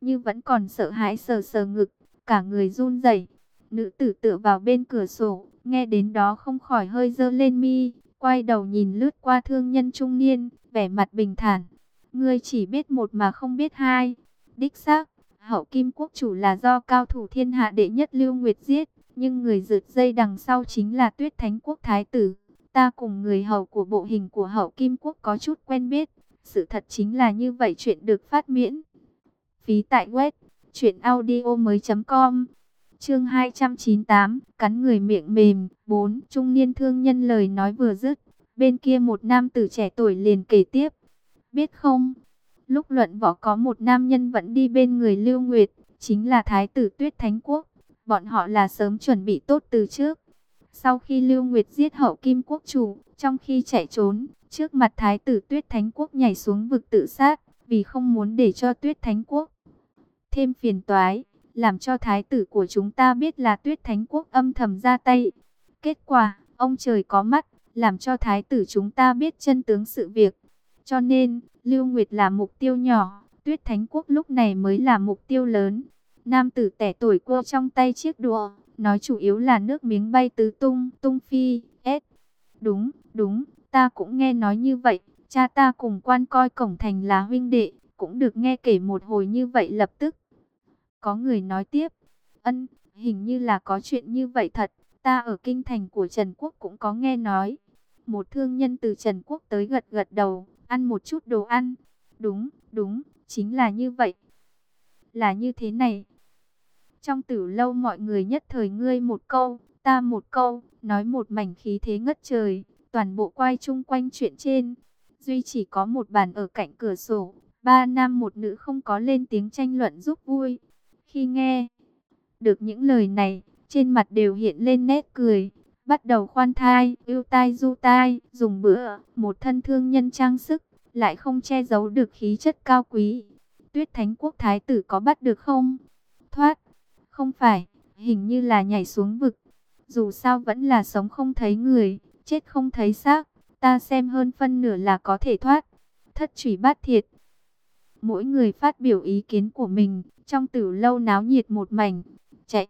như vẫn còn sợ hãi sờ sờ ngực, cả người run rẩy. Nữ tử tựa vào bên cửa sổ, nghe đến đó không khỏi hơi giơ lên mi, quay đầu nhìn lướt qua thương nhân trung niên, vẻ mặt bình thản. Ngươi chỉ biết một mà không biết hai. Đích xác, Hậu Kim Quốc chủ là do cao thủ thiên hạ đệ nhất Lưu Nguyệt giết, nhưng người rượt dây đằng sau chính là Tuyết Thánh Quốc thái tử. Ta cùng người hầu của bộ hình của Hậu Kim Quốc có chút quen biết. Sự thật chính là như vậy. Chuyện được phát miễn phí tại web truyệnaudiomoi.com. Chương 298, cắn người miệng mềm. 4. Trung niên thương nhân lời nói vừa dứt, bên kia một nam tử trẻ tuổi liền kể tiếp. Biết không, lúc luận võ có một nam nhân vẫn đi bên người Lưu Nguyệt, chính là Thái tử Tuyết Thánh Quốc. Bọn họ là sớm chuẩn bị tốt từ trước. Sau khi Lưu Nguyệt giết Hậu Kim Quốc chủ, trong khi chạy trốn, trước mặt Thái tử Tuyết Thánh Quốc nhảy xuống vực tự sát, vì không muốn để cho Tuyết Thánh Quốc thêm phiền toái, làm cho Thái tử của chúng ta biết là Tuyết Thánh Quốc âm thầm ra tay. Kết quả, ông trời có mắt, làm cho Thái tử chúng ta biết chân tướng sự việc. Cho nên, Lưu Nguyệt là mục tiêu nhỏ, Tuyết Thánh Quốc lúc này mới là mục tiêu lớn. Nam tử trẻ tuổi quơ trong tay chiếc đũa, nói chủ yếu là nước miếng bay tứ tung, tung phi, đúng, đúng, ta cũng nghe nói như vậy, cha ta cùng quan coi cổng thành là huynh đệ, cũng được nghe kể một hồi như vậy lập tức. Có người nói tiếp, hình như là có chuyện như vậy thật, ta ở kinh thành của Trần Quốc cũng có nghe nói. Một thương nhân từ Trần Quốc tới gật gật đầu, ăn một chút đồ ăn. Đúng, đúng, chính là như vậy. Là như thế này. Trong tử lâu mọi người nhất thời ngươi một câu, ta một câu, nói một mảnh khí thế ngất trời, toàn bộ quay chung quanh chuyện trên. Duy chỉ có một bàn ở cạnh cửa sổ, ba nam một nữ không có lên tiếng tranh luận giúp vui. Khi nghe được những lời này, trên mặt đều hiện lên nét cười, bắt đầu khoan thai, ưu tai du tai, dùng bữa, một thân thương nhân trang sức, lại không che giấu được khí chất cao quý. Tuyết Thánh Quốc thái tử có bắt được không? Thoát, không phải, hình như là nhảy xuống vực. Dù sao vẫn là sống không thấy người, chết không thấy xác, ta xem hơn phân nửa là có thể thoát. Thất Chủy Bát Thiệt. Mỗi người phát biểu ý kiến của mình, trong tử lâu náo nhiệt một mảnh. Chạy.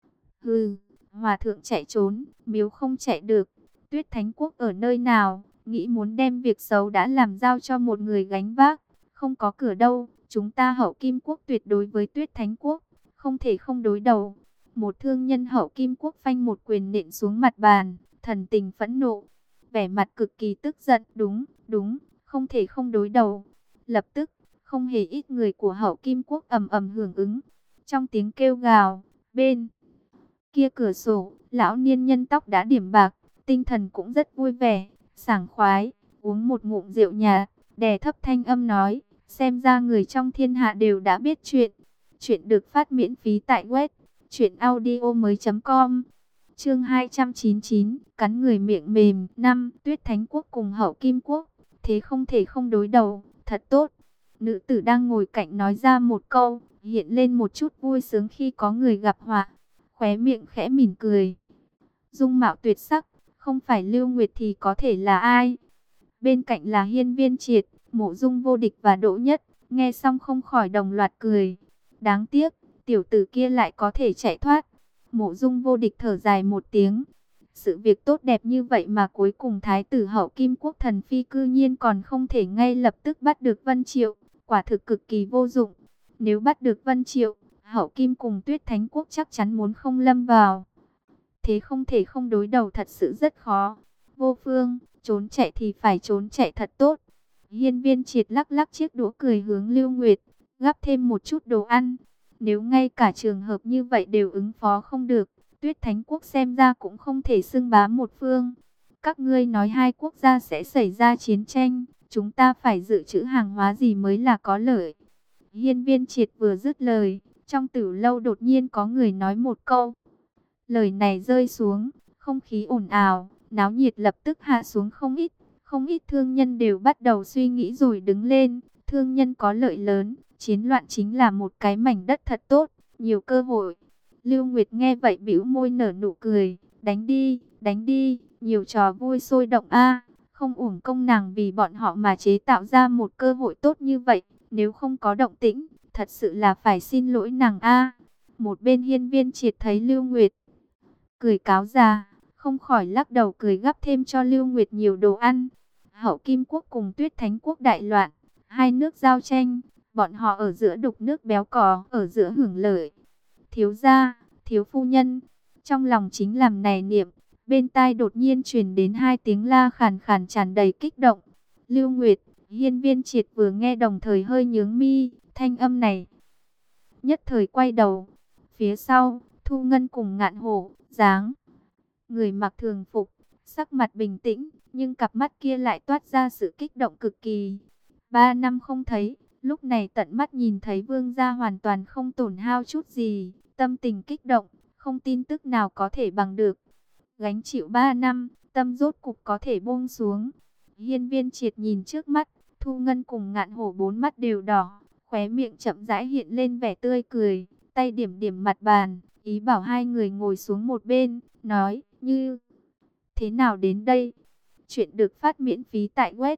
Hừ, hòa thượng chạy trốn, miếu không chạy được. Tuyết Thánh Quốc ở nơi nào, nghĩ muốn đem việc xấu đã làm giao cho một người gánh vác. Không có cửa đâu, chúng ta Hậu Kim Quốc tuyệt đối với Tuyết Thánh Quốc, không thể không đối đầu. Một thương nhân Hậu Kim Quốc phanh một quyền nện xuống mặt bàn, thần tình phẫn nộ, vẻ mặt cực kỳ tức giận. Đúng, đúng, không thể không đối đầu. Lập tức, không hề ít người của Hậu Kim Quốc ầm ầm hưởng ứng. Trong tiếng kêu gào, bên kia cửa sổ, lão niên nhân tóc đã điểm bạc, tinh thần cũng rất vui vẻ, sảng khoái, uống một ngụm rượu nhạt, đè thấp thanh âm nói, xem ra người trong thiên hạ đều đã biết chuyện. Chuyện được phát miễn phí tại web truyệnaudiomoi.com. Chương 299, cắn người miệng mềm. 5. Tuyết Thánh Quốc cùng Hậu Kim Quốc, thế không thể không đối đầu, thật tốt. Nữ tử đang ngồi cạnh nói ra một câu, hiện lên một chút vui sướng khi có người gặp họa, khóe miệng khẽ mỉm cười. Dung mạo tuyệt sắc, không phải Lưu Nguyệt thì có thể là ai? Bên cạnh là Hiên Viên Triệt, Mộ Dung Vô Địch và Đỗ Nhất, nghe xong không khỏi đồng loạt cười. Đáng tiếc, tiểu tử kia lại có thể chạy thoát. Mộ Dung Vô Địch thở dài một tiếng. Sự việc tốt đẹp như vậy mà cuối cùng Thái tử Hậu Kim Quốc thần phi cư nhiên còn không thể ngay lập tức bắt được Vân Triệu, quả thực cực kỳ vô dụng. Nếu bắt được Vân Triệu, Hậu Kim cùng Tuyết Thánh Quốc chắc chắn muốn không lâm vào thế không thể không đối đầu, thật sự rất khó. Vô phương, trốn chạy thì phải trốn chạy thật tốt. Hiên Viên Triệt lắc lắc chiếc đũa cười hướng Lưu Nguyệt, gắp thêm một chút đồ ăn. Nếu ngay cả trường hợp như vậy đều ứng phó không được, Tuyết Thánh Quốc xem ra cũng không thể xưng bá một phương. Các ngươi nói hai quốc gia sẽ xảy ra chiến tranh, chúng ta phải dự trữ hàng hóa gì mới là có lợi? Hiên Viên Triệt vừa dứt lời, trong tử lâu đột nhiên có người nói một câu. Lời này rơi xuống, không khí ồn ào, náo nhiệt lập tức hạ xuống không ít thương nhân đều bắt đầu suy nghĩ rồi đứng lên. Thương nhân có lợi lớn, chiến loạn chính là một cái mảnh đất thật tốt, nhiều cơ hội. Lưu Nguyệt nghe vậy bĩu môi nở nụ cười, đánh đi, nhiều trò vui sôi động a, không uổng công nàng vì bọn họ mà chế tạo ra một cơ hội tốt như vậy, nếu không có động tĩnh, thật sự là phải xin lỗi nàng a. Một bên Hiên Viên Triệt thấy Lưu Nguyệt cười cáo già, không khỏi lắc đầu cười gắp thêm cho Lưu Nguyệt nhiều đồ ăn. Hậu Kim Quốc cùng Tuyết Thánh Quốc đại loạn, hai nước giao tranh, bọn họ ở giữa đục nước béo cò, ở giữa hưởng lợi. Thiếu gia, thiếu phu nhân, trong lòng chính làm nài niệm, bên tai đột nhiên truyền đến hai tiếng la khàn khàn tràn đầy kích động. Lưu Nguyệt, Hiên Viên Triệt vừa nghe đồng thời hơi nhướng mi, thanh âm này. Nhất thời quay đầu, phía sau, Thu Ngân cùng Ngạn Hổ, dáng người mặc thường phục, sắc mặt bình tĩnh, nhưng cặp mắt kia lại toát ra sự kích động cực kỳ. 3 năm không thấy, lúc này tận mắt nhìn thấy vương gia hoàn toàn không tổn hao chút gì, tâm tình kích động, không tin tức nào có thể bằng được. Gánh chịu 3 năm, tâm rốt cục có thể buông xuống. Hiên Viên Triệt nhìn trước mắt, Thu Ngân cùng Ngạn Hổ bốn mắt đều đỏ, khóe miệng chậm rãi hiện lên vẻ tươi cười, tay điểm điểm mặt bàn, ý bảo hai người ngồi xuống một bên, nói, như thế nào đến đây? Chuyện được phát miễn phí tại web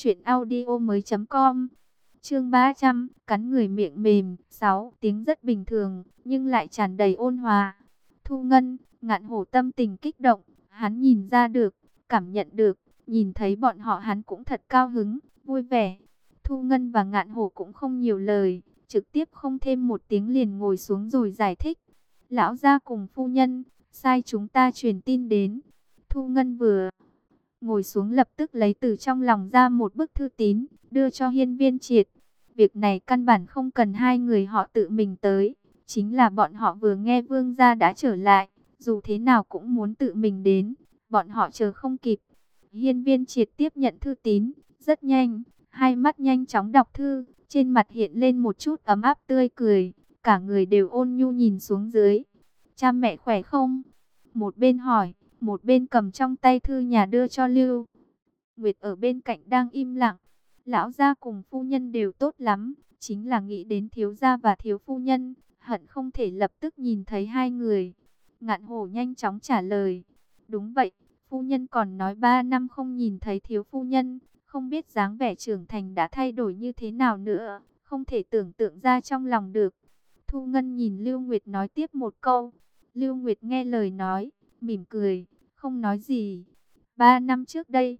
truyệnaudiomoi.com. Chương 300, cắn người miệng mềm. 6 tiếng rất bình thường, nhưng lại tràn đầy ôn hòa. Thu Ngân, Ngạn Hổ tâm tình kích động, hắn nhìn ra được, cảm nhận được, nhìn thấy bọn họ hắn cũng thật cao hứng, vui vẻ. Thu Ngân và Ngạn Hổ cũng không nhiều lời, trực tiếp không thêm một tiếng liền ngồi xuống rồi giải thích. Lão gia cùng phu nhân, sai chúng ta truyền tin đến. Thu Ngân vừa ngồi xuống lập tức lấy từ trong lòng ra một bức thư tín, đưa cho Hiên Viên Triệt. Việc này căn bản không cần hai người họ tự mình tới, chính là bọn họ vừa nghe vương gia đã trở lại, dù thế nào cũng muốn tự mình đến, bọn họ chờ không kịp. Hiên Viên Triệt tiếp nhận thư tín, rất nhanh, hai mắt nhanh chóng đọc thư, trên mặt hiện lên một chút ấm áp tươi cười, cả người đều ôn nhu nhìn xuống dưới. Cha mẹ khỏe không? Một bên hỏi, một bên cầm trong tay thư nhà đưa cho Lưu Nguyệt ở bên cạnh đang im lặng. Lão gia cùng phu nhân đều tốt lắm, chính là nghĩ đến thiếu gia và thiếu phu nhân, hận không thể lập tức nhìn thấy hai người. Ngạn Hổ nhanh chóng trả lời, đúng vậy, phu nhân còn nói 3 năm không nhìn thấy thiếu phu nhân, không biết dáng vẻ trưởng thành đã thay đổi như thế nào nữa, không thể tưởng tượng ra trong lòng được. Thu Ngân nhìn Lưu Nguyệt nói tiếp một câu, Lưu Nguyệt nghe lời nói, mỉm cười, không nói gì. 3 năm trước đây,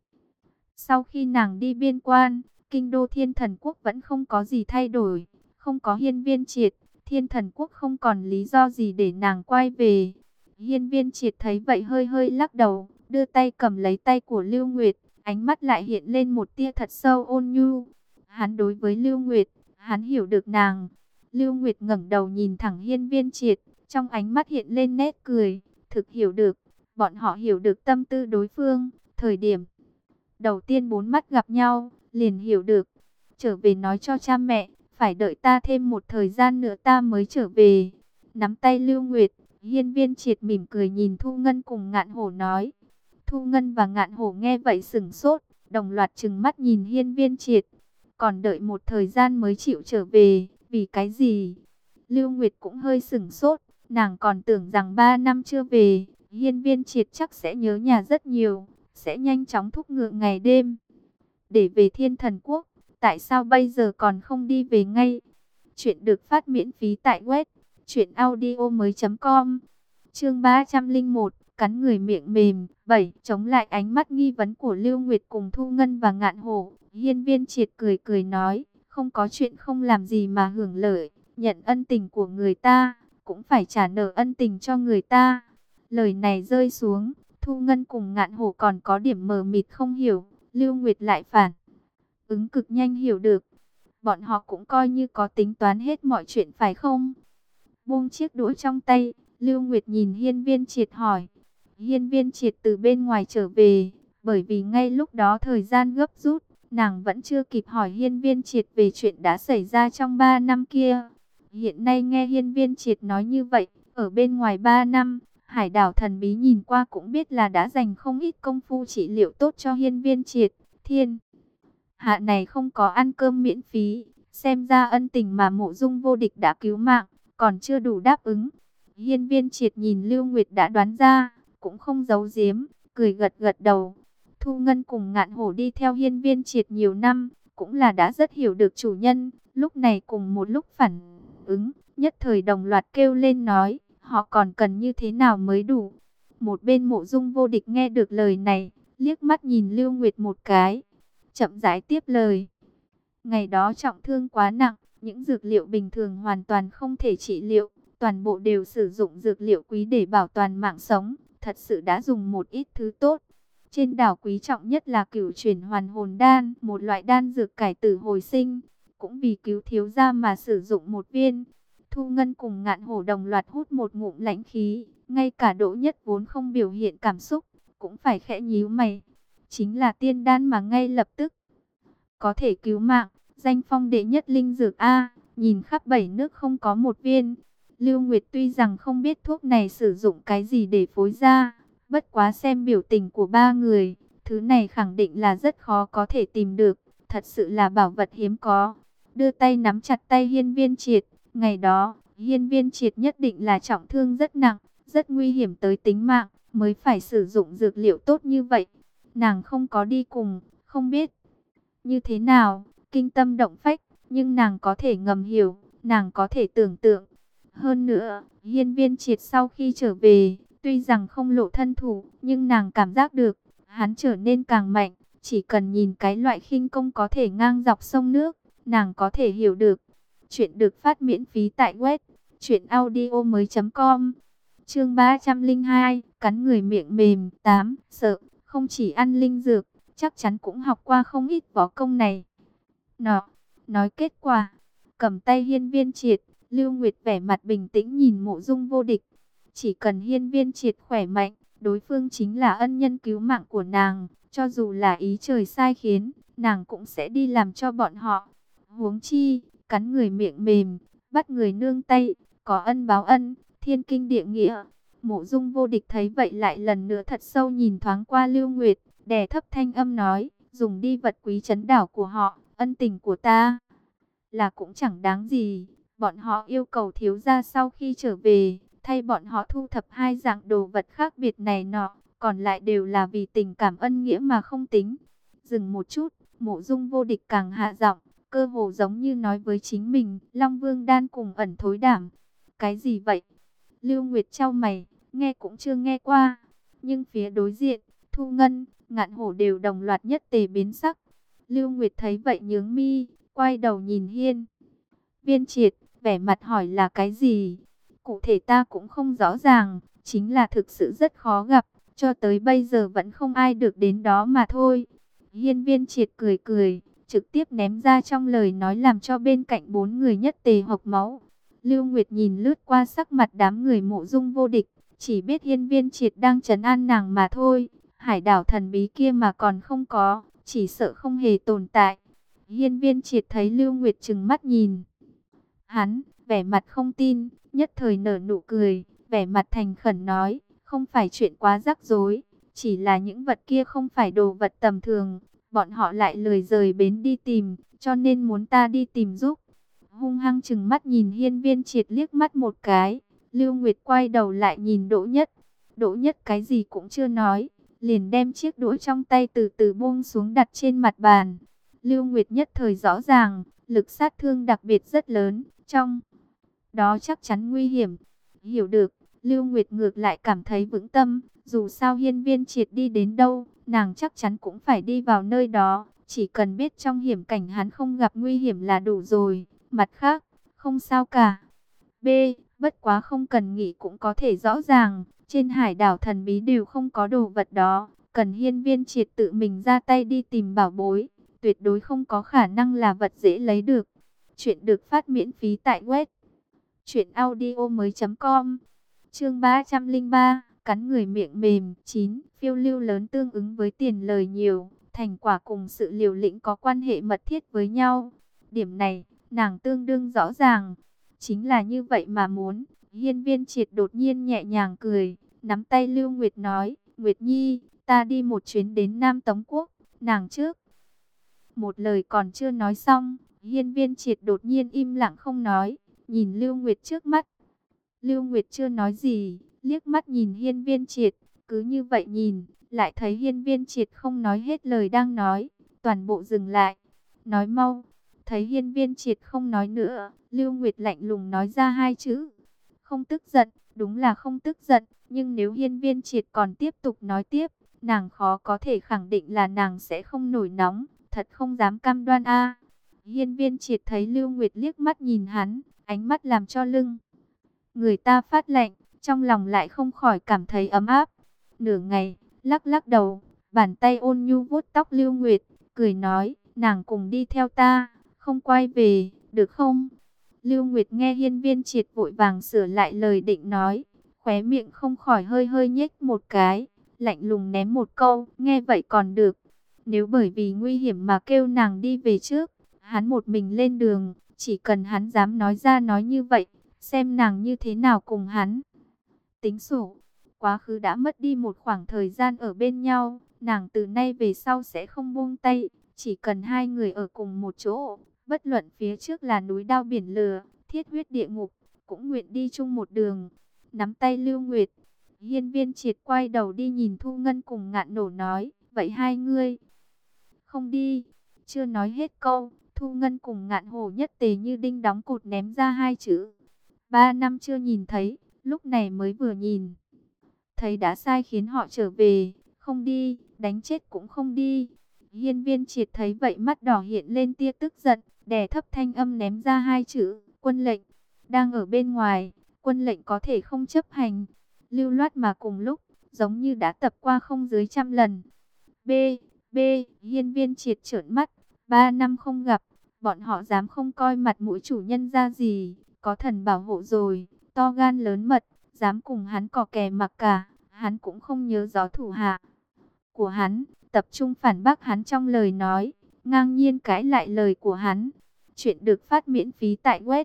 sau khi nàng đi biên quan, kinh đô Thiên Thần Quốc vẫn không có gì thay đổi, không có Hiên Viên Triệt, Thiên Thần Quốc không còn lý do gì để nàng quay về. Hiên Viên Triệt thấy vậy hơi hơi lắc đầu, đưa tay cầm lấy tay của Lưu Nguyệt, ánh mắt lại hiện lên một tia thật sâu ôn nhu. Hắn đối với Lưu Nguyệt, hắn hiểu được nàng. Lưu Nguyệt ngẩng đầu nhìn thẳng Hiên Viên Triệt, trong ánh mắt hiện lên nét cười, thực hiểu được, bọn họ hiểu được tâm tư đối phương, thời điểm đầu tiên bốn mắt gặp nhau, liền hiểu được. Trở về nói cho cha mẹ, phải đợi ta thêm một thời gian nữa ta mới trở về. Nắm tay Lưu Nguyệt, Hiên Viên Triệt mỉm cười nhìn Thu Ngân cùng Ngạn Hổ nói. Thu Ngân và Ngạn Hổ nghe vậy sửng sốt, đồng loạt trừng mắt nhìn Hiên Viên Triệt. Còn đợi một thời gian mới chịu trở về, vì cái gì? Lưu Nguyệt cũng hơi sửng sốt, nàng còn tưởng rằng 3 năm chưa về, Hiên Viên Triệt chắc sẽ nhớ nhà rất nhiều, sẽ nhanh chóng thúc ngựa ngày đêm để về Thiên Thần Quốc. Tại sao bây giờ còn không đi về ngay? Chuyện được phát miễn phí tại web truyệnaudiomoi.com. Chương 301, cắn người miệng mềm. 7. Chống lại ánh mắt nghi vấn của Lưu Nguyệt cùng Thu Ngân và Ngạn Hổ, Hiên Viên Triệt cười cười nói, không có chuyện không làm gì mà hưởng lợi, nhận ân tình của người ta, cũng phải trả nợ ân tình cho người ta. Lời này rơi xuống, Thu Ngân cùng Ngạn Hổ còn có điểm mờ mịt không hiểu, Lưu Nguyệt lại phản ứng cực nhanh hiểu được. Bọn họ cũng coi như có tính toán hết mọi chuyện phải không? Buông chiếc đũa trong tay, Lưu Nguyệt nhìn Hiên Viên Triệt hỏi. Hiên Viên Triệt từ bên ngoài trở về, bởi vì ngay lúc đó thời gian gấp rút, nàng vẫn chưa kịp hỏi Hiên Viên Triệt về chuyện đã xảy ra trong 3 năm kia. Hiện nay nghe Hiên Viên Triệt nói như vậy, ở bên ngoài 3 năm, Hải đảo thần bí nhìn qua cũng biết là đã dành không ít công phu trị liệu tốt cho Hiên Viên Triệt. Thiên hạ này không có ăn cơm miễn phí, xem ra ân tình mà Mộ Dung Vô Địch đã cứu mạng, còn chưa đủ đáp ứng. Hiên Viên Triệt nhìn Lưu Nguyệt đã đoán ra, cũng không giấu giếm, cười gật gật đầu. Thu Ngân cùng Ngạn Hổ đi theo Hiên Viên Triệt nhiều năm, cũng là đã rất hiểu được chủ nhân, lúc này cùng một lúc phản ứng, nhất thời đồng loạt kêu lên nói, họ còn cần như thế nào mới đủ. Một bên Mộ Dung Vô Địch nghe được lời này, liếc mắt nhìn Lưu Nguyệt một cái, chậm rãi tiếp lời. Ngày đó trọng thương quá nặng, những dược liệu bình thường hoàn toàn không thể trị liệu, toàn bộ đều sử dụng dược liệu quý để bảo toàn mạng sống, thật sự đã dùng một ít thứ tốt. Trên đảo quý trọng nhất là Cửu Chuyển Hoàn Hồn Đan, một loại đan dược cải tử hồi sinh, cũng vì cứu thiếu gia mà sử dụng một viên. Thu Ngân cùng Ngạn Hổ đồng loạt hút một ngụm lãnh khí, ngay cả Đỗ Nhất vốn không biểu hiện cảm xúc, cũng phải khẽ nhíu mày. Chính là tiên đan mà ngay lập tức có thể cứu mạng, danh phong đệ nhất linh dược A, nhìn khắp 7 nước không có một viên. Lưu Nguyệt tuy rằng không biết thuốc này sử dụng cái gì để phối ra, bất quá xem biểu tình của ba người, thứ này khẳng định là rất khó có thể tìm được, thật sự là bảo vật hiếm có. Đưa tay nắm chặt tay Hiên Viên Triệt, ngày đó, Hiên Viên Triệt nhất định là trọng thương rất nặng, rất nguy hiểm tới tính mạng, mới phải sử dụng dược liệu tốt như vậy. Nàng không có đi cùng, không biết như thế nào, kinh tâm động phách, nhưng nàng có thể ngầm hiểu, nàng có thể tưởng tượng. Hơn nữa, Hiên Viên Triệt sau khi trở về, tuy rằng không lộ thân thủ, nhưng nàng cảm giác được, hắn trở nên càng mạnh, chỉ cần nhìn cái loại khinh công có thể ngang dọc sông nước, nàng có thể hiểu được. Chuyện được phát miễn phí tại web truyệnaudiomoi.com. Chương 302, cắn người miệng mềm. 8. Sợ, không chỉ ăn linh dược, chắc chắn cũng học qua không ít võ công này. Nói kết quả, cầm tay Hiên Viên Triệt, Lưu Nguyệt vẻ mặt bình tĩnh nhìn Mộ Dung Vô Địch. Chỉ cần Hiên Viên Triệt khỏe mạnh, đối phương chính là ân nhân cứu mạng của nàng, cho dù là ý trời sai khiến, nàng cũng sẽ đi làm cho bọn họ. Huống chi, cắn người miệng mềm, bắt người nương tay, có ân báo ân, thiên kinh địa nghĩa. Mộ Dung Vô Địch thấy vậy lại lần nữa thật sâu nhìn thoáng qua Lưu Nguyệt, đè thấp thanh âm nói, dùng đi vật quý trấn đảo của họ, ân tình của ta là cũng chẳng đáng gì. Bọn họ yêu cầu thiếu gia sau khi trở về, thay bọn họ thu thập hai dạng đồ vật khác biệt này nọ, còn lại đều là vì tình cảm ân nghĩa mà không tính. Dừng một chút, Mộ Dung Vô Địch càng hạ giọng, cơ hồ giống như nói với chính mình, Long Vương đan cùng ẩn thối đảm. Cái gì vậy? Lưu Nguyệt chau mày, nghe cũng chưa nghe qua. Nhưng phía đối diện, Thu Ngân, Ngạn Hổ đều đồng loạt nhất tề biến sắc. Lưu Nguyệt thấy vậy nhướng mi, quay đầu nhìn Hiên Viên Triệt, vẻ mặt hỏi là cái gì? Cụ thể ta cũng không rõ ràng, chính là thực sự rất khó gặp, cho tới bây giờ vẫn không ai được đến đó mà thôi. Hiên Viên Triệt cười cười, trực tiếp ném ra trong lời nói làm cho bên cạnh bốn người nhất tề hộc máu. Lưu Nguyệt nhìn lướt qua sắc mặt đám người Mộ Dung Vô Địch, chỉ biết Hiên Viên Triệt đang trấn an nàng mà thôi. Hải đảo thần bí kia mà còn không có, chỉ sợ không hề tồn tại. Hiên Viên Triệt thấy Lưu Nguyệt trừng mắt nhìn hắn, vẻ mặt không tin, nhất thời nở nụ cười, vẻ mặt thành khẩn nói, không phải chuyện quá rắc rối, chỉ là những vật kia không phải đồ vật tầm thường, bọn họ lại lười rời bến đi tìm, cho nên muốn ta đi tìm giúp. Hung hăng trừng mắt nhìn Hiên Viên Triệt liếc mắt một cái, Lưu Nguyệt quay đầu lại nhìn Đỗ Nhất. Đỗ Nhất cái gì cũng chưa nói, liền đem chiếc đũa trong tay từ từ buông xuống đặt trên mặt bàn. Lưu Nguyệt nhất thời rõ ràng, lực sát thương đặc biệt rất lớn, trong đó chắc chắn nguy hiểm. Hiểu được, Lưu Nguyệt ngược lại cảm thấy vững tâm, dù sao Hiên Viên Triệt đi đến đâu, nàng chắc chắn cũng phải đi vào nơi đó, chỉ cần biết trong hiểm cảnh hắn không gặp nguy hiểm là đủ rồi, mặt khác, không sao cả. B. Bất quá không cần nghĩ cũng có thể rõ ràng, trên hải đảo thần bí đều không có đồ vật đó, cần Hiên Viên Triệt tự mình ra tay đi tìm bảo bối, tuyệt đối không có khả năng là vật dễ lấy được. Chuyện được phát miễn phí tại web truyệnaudiomoi.com. Chương 303, cắn người miệng mềm. 9. Phiêu lưu lớn tương ứng với tiền lời nhiều, thành quả cùng sự liều lĩnh có quan hệ mật thiết với nhau. Điểm này, nàng tương đương rõ ràng. Chính là như vậy mà muốn. Hiên Viên Triệt đột nhiên nhẹ nhàng cười, nắm tay Lưu Nguyệt nói, Nguyệt Nhi, ta đi một chuyến đến Nam Tống Quốc, nàng trước. Một lời còn chưa nói xong, Hiên Viên Triệt đột nhiên im lặng không nói, nhìn Lưu Nguyệt trước mắt. Lưu Nguyệt chưa nói gì, liếc mắt nhìn Hiên Viên Triệt, cứ như vậy nhìn, lại thấy Hiên Viên Triệt không nói hết lời đang nói, toàn bộ dừng lại. nói mau. Thấy Hiên Viên Triệt không nói nữa, Lưu Nguyệt lạnh lùng nói ra hai chữ. Không tức giận, đúng là không tức giận, nhưng nếu Hiên Viên Triệt còn tiếp tục nói tiếp, nàng khó có thể khẳng định là nàng sẽ không nổi nóng, thật không dám cam đoan a. Hiên Viên Triệt thấy Lưu Nguyệt liếc mắt nhìn hắn, ánh mắt làm cho lưng người ta phát lạnh, trong lòng lại không khỏi cảm thấy ấm áp. Nửa ngày, lắc lắc đầu, bàn tay ôn nhu vuốt tóc Lưu Nguyệt, cười nói, nàng cùng đi theo ta, không quay về, được không? Lưu Nguyệt nghe Hiên Viên Triệt vội vàng sửa lại lời định nói, khóe miệng không khỏi hơi hơi nhếch một cái, lạnh lùng ném một câu, nghe vậy còn được. Nếu bởi vì nguy hiểm mà kêu nàng đi về trước, hắn một mình lên đường, chỉ cần hắn dám nói ra nói như vậy, xem nàng như thế nào cùng hắn tính sổ. Quá khứ đã mất đi một khoảng thời gian ở bên nhau, nàng từ nay về sau sẽ không buông tay, chỉ cần hai người ở cùng một chỗ, bất luận phía trước là núi đao biển lửa, thiết huyết địa ngục, cũng nguyện đi chung một đường. Nắm tay Lưu Nguyệt, Hiên Viên Triệt quay đầu đi nhìn Thu Ngân cùng Ngạn Nổ nói, vậy hai ngươi không đi? Chưa nói hết câu, Thu Ngân cùng Ngạn Hổ nhất tề như đinh đóng cột ném ra hai chữ. 3 năm chưa nhìn thấy, lúc này mới vừa nhìn thấy đã sai khiến họ trở về, không đi, đánh chết cũng không đi. Hiên Viên Triệt thấy vậy mắt đỏ hiện lên tia tức giận, đè thấp thanh âm ném ra hai chữ, quân lệnh. Đang ở bên ngoài, quân lệnh có thể không chấp hành. Lưu loát mà cùng lúc, giống như đã tập qua không dưới 100 lần. B, B, Hiên Viên Triệt trợn mắt, 3 năm không gặp, bọn họ dám không coi mặt mũi chủ nhân ra gì, có thần bảo hộ rồi, to gan lớn mật, dám cùng hắn cò kè mặc cả, hắn cũng không nhớ rõ thủ hạ của hắn, tập trung phản bác hắn trong lời nói, ngang nhiên cãi lại lời của hắn. Chuyện được phát miễn phí tại web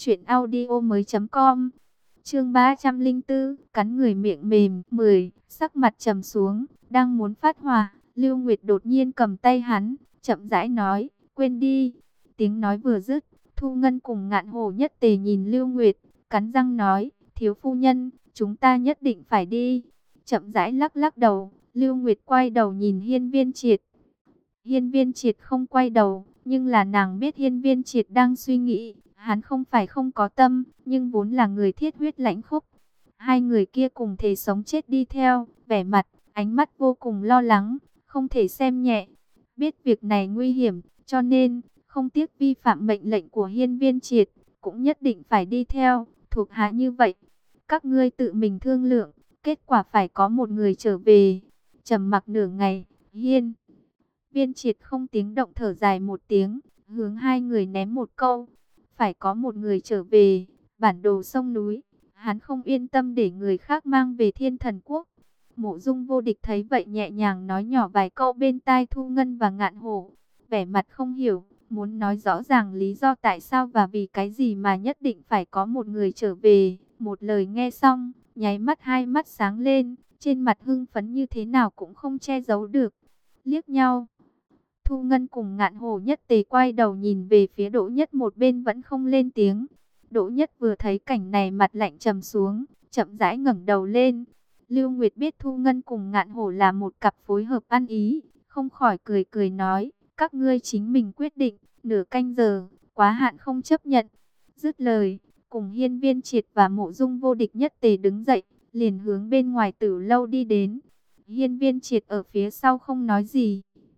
truyệnaudiomoi.com. Chương 304, cắn người miệng mềm. 10. Sắc mặt trầm xuống, đang muốn phát hỏa, Lưu Nguyệt đột nhiên cầm tay hắn, chậm rãi nói, quên đi. Tiếng nói vừa dứt, Thu Ngân cùng Ngạn Hổ nhất tề nhìn Lưu Nguyệt, cắn răng nói, thiếu phu nhân, chúng ta nhất định phải đi. Chậm rãi lắc lắc đầu, Lưu Nguyệt quay đầu nhìn Hiên Viên Triệt. Hiên Viên Triệt không quay đầu, nhưng là nàng biết Hiên Viên Triệt đang suy nghĩ, hắn không phải không có tâm, nhưng vốn là người thiết huyết lãnh khốc. Hai người kia cùng thể sống chết đi theo, vẻ mặt, ánh mắt vô cùng lo lắng, không thể xem nhẹ. Biết việc này nguy hiểm, cho nên không tiếc vi phạm mệnh lệnh của Hiên Viên Triệt, cũng nhất định phải đi theo, thuộc hạ như vậy. Các ngươi tự mình thương lượng, kết quả phải có một người trở về. Trầm mặc nửa ngày, Hiên Viên Triệt không tiếng động thở dài một tiếng, hướng hai người ném một câu, phải có một người trở về, bản đồ sông núi, hắn không yên tâm để người khác mang về Thiên Thần Quốc. Mộ Dung Vô Địch thấy vậy nhẹ nhàng nói nhỏ vài câu bên tai Thu Ngân và Ngạn Hổ, vẻ mặt không hiểu, muốn nói rõ ràng lý do tại sao và vì cái gì mà nhất định phải có một người trở về. Một lời nghe xong, nháy mắt hai mắt sáng lên, trên mặt hưng phấn như thế nào cũng không che giấu được. Liếc nhau, Thu Ngân cùng Ngạn Hổ nhất tề quay đầu nhìn về phía Đỗ Nhất, một bên vẫn không lên tiếng. Đỗ Nhất vừa thấy cảnh này mặt lạnh trầm xuống, chậm rãi ngẩng đầu lên. Lưu Nguyệt biết Thu Ngân cùng Ngạn Hổ là một cặp phối hợp ăn ý, không khỏi cười cười nói, các ngươi chính mình quyết định, nửa canh giờ, quá hạn không chấp nhận. Dứt lời, cùng Hiên Viên Triệt và Mộ Dung Vô Địch nhất tề đứng dậy, liền hướng bên ngoài Tử lâu đi đến. Hiên Viên Triệt ở phía sau không nói gì.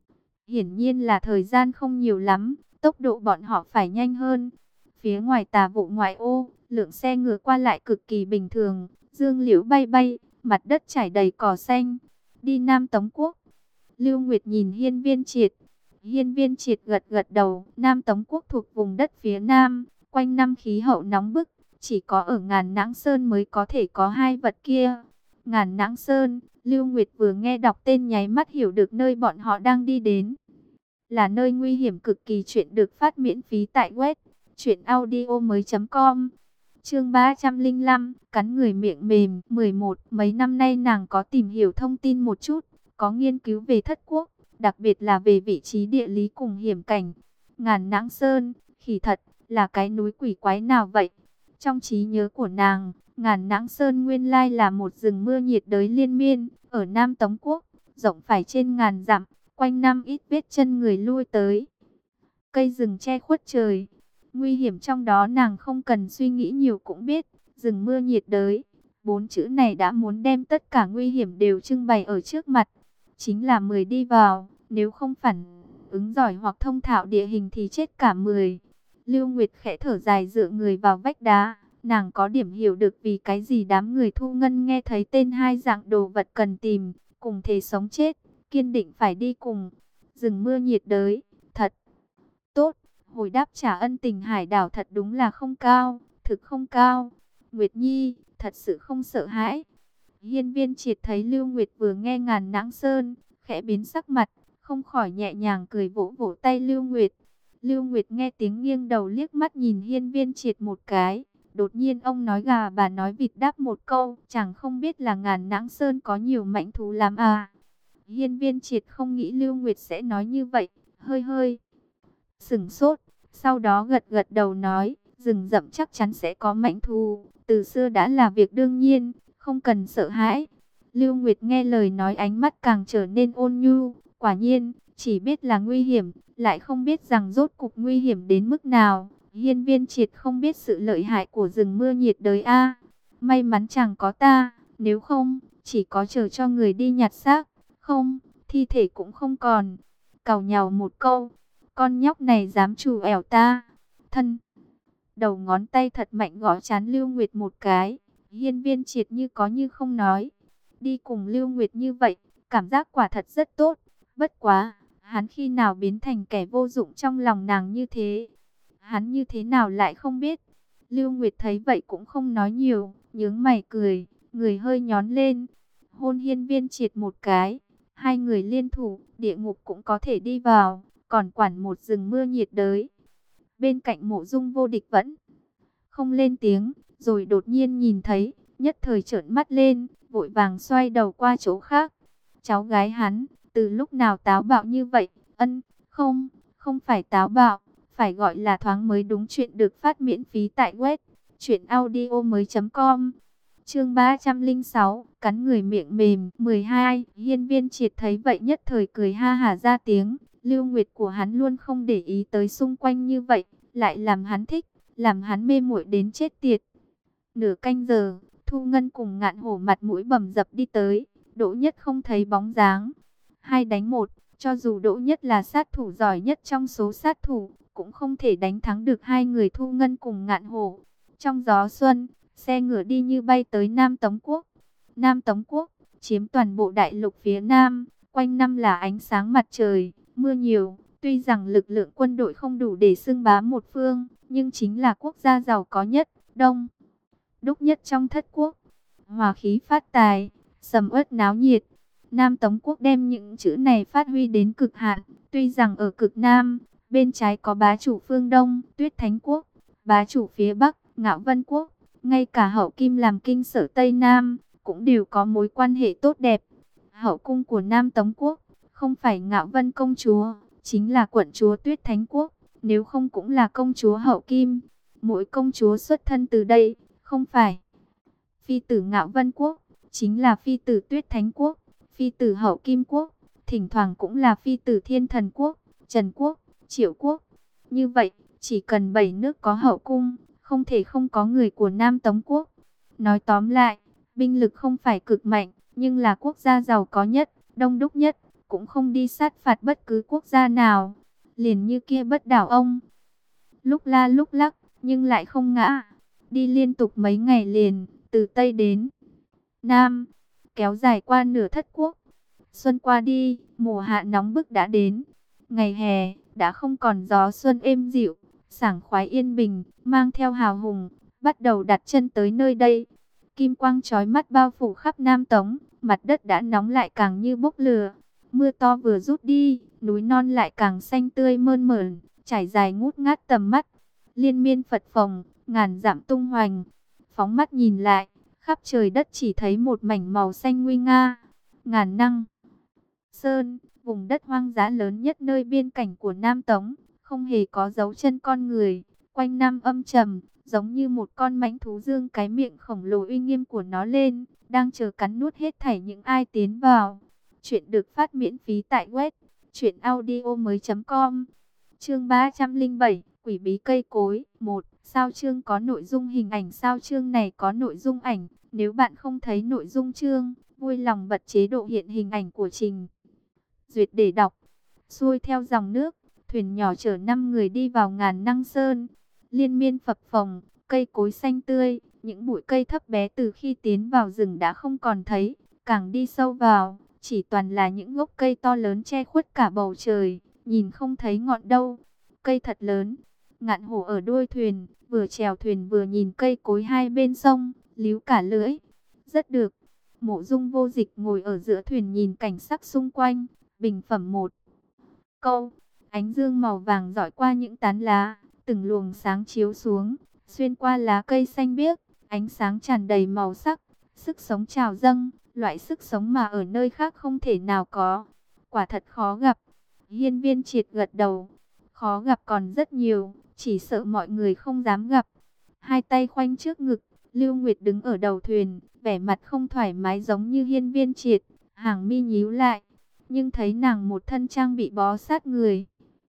Hiển nhiên là thời gian không nhiều lắm, tốc độ bọn họ phải nhanh hơn. Phía ngoài Tà Vụ ngoại ô, lượng xe ngựa qua lại cực kỳ bình thường, dương liễu bay bay, mặt đất trải đầy cỏ xanh. Đi Nam Tống Quốc. Lưu Nguyệt nhìn Hiên Viên Triệt. Hiên Viên Triệt gật gật đầu. Nam Tống Quốc thuộc vùng đất phía Nam, quanh năm khí hậu nóng bức, chỉ có ở Ngàn Nãng Sơn mới có thể có hai vật kia. Ngàn Nãng Sơn, Lưu Nguyệt vừa nghe đọc tên nháy mắt hiểu được nơi bọn họ đang đi đến. Là nơi nguy hiểm cực kỳ. Chuyện được phát miễn phí tại web truyệnaudiomoi.com. Chương 305, cắn người miệng mềm. 11. Mấy năm nay nàng có tìm hiểu thông tin một chút, có nghiên cứu về Thất Quốc, đặc biệt là về vị trí địa lý cùng hiểm cảnh. Ngàn Nãng Sơn, khỉ thật, là cái núi quỷ quái nào vậy? Trong trí nhớ của nàng, Ngàn Nãng Sơn nguyên lai là một rừng mưa nhiệt đới liên miên, ở Nam Tống Quốc, rộng phải trên ngàn dặm, quanh năm ít vết chân người lui tới. cây rừng che khuất trời. Nguy hiểm trong đó nàng không cần suy nghĩ nhiều cũng biết, rừng mưa nhiệt đới. 4 chữ này đã muốn đem tất cả nguy hiểm đều trưng bày ở trước mặt. Chính là 10 đi vào, nếu không phản ứng giỏi hoặc thông thạo địa hình thì chết cả 10. Lưu Nguyệt khẽ thở dài dựa người vào vách đá. Nàng có điểm hiểu được vì cái gì đám người Thu Ngân nghe thấy tên hai dạng đồ vật cần tìm, cùng thể sống chết, kiên định phải đi cùng. Rừng mưa nhiệt đới, thật tốt, hồi đáp trả ân tình hải đảo thật đúng là không cao, thực không cao. Nguyệt Nhi, thật sự không sợ hãi. Hiên Viên Triệt thấy Lưu Nguyệt vừa nghe Ngàn Nãng Sơn, khẽ biến sắc mặt, không khỏi nhẹ nhàng cười vỗ vỗ tay Lưu Nguyệt. Lưu Nguyệt nghe tiếng nghiêng đầu liếc mắt nhìn Hiên Viên Triệt một cái. Đột nhiên ông nói gà bà nói vịt đáp một câu, chẳng không biết là Ngàn Nãng Sơn có nhiều mãnh thú lắm à. Hiên Viên Triệt không nghĩ Lưu Nguyệt sẽ nói như vậy, hơi hơi sửng sốt, sau đó gật gật đầu nói, rừng rậm chắc chắn sẽ có mãnh thú, từ xưa đã là việc đương nhiên, không cần sợ hãi. Lưu Nguyệt nghe lời nói ánh mắt càng trở nên ôn nhu, quả nhiên, chỉ biết là nguy hiểm, lại không biết rằng rốt cục nguy hiểm đến mức nào. Hiên Viên Triệt không biết sự lợi hại của rừng mưa nhiệt đới a. May mắn chẳng có ta, nếu không, chỉ có chờ cho người đi nhặt xác, không, thi thể cũng không còn. Càu nhàu một câu, con nhóc này dám trù ẻo ta. Thân đầu ngón tay thật mạnh gõ trán Lưu Nguyệt một cái. Hiên Viên Triệt như có như không nói. Đi cùng Lưu Nguyệt như vậy, cảm giác quả thật rất tốt. Bất quá, hắn khi nào biến thành kẻ vô dụng trong lòng nàng như thế? Hắn như thế nào lại không biết? Lưu Nguyệt thấy vậy cũng không nói nhiều, nhướng mày cười, người hơi nhón lên. Hôn Hiên Viên Triệt một cái. Hai người liên thủ, địa ngục cũng có thể đi vào, còn quản một rừng mưa nhiệt đới. Bên cạnh Mộ Dung Vô Địch vẫn không lên tiếng, rồi đột nhiên nhìn thấy, nhất thời trợn mắt lên, vội vàng xoay đầu qua chỗ khác. Cháu gái hắn, từ lúc nào táo bạo như vậy? Không, không phải táo bạo, phải gọi là thoáng mới đúng. Chuyện được phát miễn phí tại web truyệnaudiomoi.com. Chương 306, cắn người miệng mềm. 12. Hiên Viên Triệt thấy vậy nhất thời cười ha hả ra tiếng. Lưu Nguyệt của hắn luôn không để ý tới xung quanh như vậy, lại làm hắn thích, làm hắn mê muội đến chết tiệt. Nửa canh giờ, Thu Ngân cùng Ngạn Hổ mặt mũi bầm dập đi tới. Đỗ Nhất không thấy bóng dáng. 2 đánh 1, cho dù Đỗ Nhất là sát thủ giỏi nhất trong số sát thủ, cũng không thể đánh thắng được hai người Thu Ngân cùng Ngạn Hổ. Trong gió xuân, xe ngựa đi như bay tới Nam Tống Quốc. Nam Tống Quốc chiếm toàn bộ đại lục phía Nam, quanh năm là ánh sáng mặt trời, mưa nhiều. Tuy rằng lực lượng quân đội không đủ để xưng bá một phương, nhưng chính là quốc gia giàu có nhất, đông đúc nhất trong thất quốc. Hòa khí phát tài, sầm uất náo nhiệt. Nam Tống Quốc đem những chữ này phát huy đến cực hạn. Tuy rằng ở cực Nam, bên trái có bá chủ phương Đông, Tuyết Thánh Quốc, bá chủ phía Bắc, Ngạo Vân Quốc, ngay cả Hậu Kim làm kinh sở Tây Nam, cũng đều có mối quan hệ tốt đẹp. Hậu cung của Nam Tống Quốc, không phải Ngạo Vân công chúa, chính là quận chúa Tuyết Thánh Quốc, nếu không cũng là công chúa Hậu Kim. Mỗi công chúa xuất thân từ đây, không phải phi tử Ngạo Vân Quốc, chính là phi tử Tuyết Thánh Quốc, phi tử Hậu Kim Quốc, thỉnh thoảng cũng là phi tử Thiên Thần Quốc, Trần Quốc, Triệu Quốc. Như vậy, chỉ cần 7 nước có hậu cung, không thể không có người của Nam Tống Quốc. Nói tóm lại, binh lực không phải cực mạnh, nhưng là quốc gia giàu có nhất, đông đúc nhất, cũng không đi sát phạt bất cứ quốc gia nào. Liền như kia Bất Đảo Ông, lúc la lúc lắc, nhưng lại không ngã. Đi liên tục mấy ngày liền, từ Tây đến Nam, kéo dài qua nửa thất quốc. Xuân qua đi, mùa hạ nóng bức đã đến. Ngày hè, đã không còn gió xuân êm dịu, sảng khoái yên bình, mang theo hào hùng, bắt đầu đặt chân tới nơi đây. Kim quang chói mắt bao phủ khắp Nam Tống, mặt đất đã nóng lại càng như bốc lửa. Mưa to vừa rút đi, núi non lại càng xanh tươi mơn mởn, trải dài ngút ngát tầm mắt. Liên miên phật phồng, ngàn dặm tung hoành. Phóng mắt nhìn lại, khắp trời đất chỉ thấy một mảnh màu xanh nguy nga. Ngàn Năng Sơn, vùng đất hoang dã lớn nhất nơi biên cảnh của Nam Tống, không hề có dấu chân con người, quanh năm âm trầm, giống như một con mãnh thú dương cái miệng khổng lồ uy nghiêm của nó lên, đang chờ cắn nuốt hết thảy những ai tiến vào. Chuyện được phát miễn phí tại web truyệnaudiomoi.com. Chương 307, Quỷ bí cây cối. 1. Sao chương có nội dung hình ảnh. Sao chương này có nội dung ảnh. Nếu bạn không thấy nội dung chương, vui lòng bật chế độ hiện hình ảnh của trình duyệt để đọc. Xuôi theo dòng nước, thuyền nhỏ chở 5 người đi vào Ngàn Năng Sơn. Liên miên phập phồng, cây cối xanh tươi, những bụi cây thấp bé từ khi tiến vào rừng đã không còn thấy. Càng đi sâu vào, chỉ toàn là những gốc cây to lớn che khuất cả bầu trời, nhìn không thấy ngọn đâu. Cây thật lớn. Ngạn Hổ ở đuôi thuyền, vừa chèo thuyền vừa nhìn cây cối hai bên sông, líu cả lưỡi. Rất được. Mộ Dung Vô Dịch ngồi ở giữa thuyền nhìn cảnh sắc xung quanh, bình phẩm một câu. Ánh dương màu vàng rọi qua những tán lá, từng luồng sáng chiếu xuống, xuyên qua lá cây xanh biếc, ánh sáng tràn đầy màu sắc, sức sống trào dâng, loại sức sống mà ở nơi khác không thể nào có. Quả thật khó gặp. Hiên Viên Triệt gật đầu. Khó gặp còn rất nhiều, chỉ sợ mọi người không dám gặp. Hai tay khoanh trước ngực, Lưu Nguyệt đứng ở đầu thuyền, vẻ mặt không thoải mái giống như Hiên Viên Triệt, hàng mi nhíu lại, nhưng thấy nàng một thân trang bị bó sát người.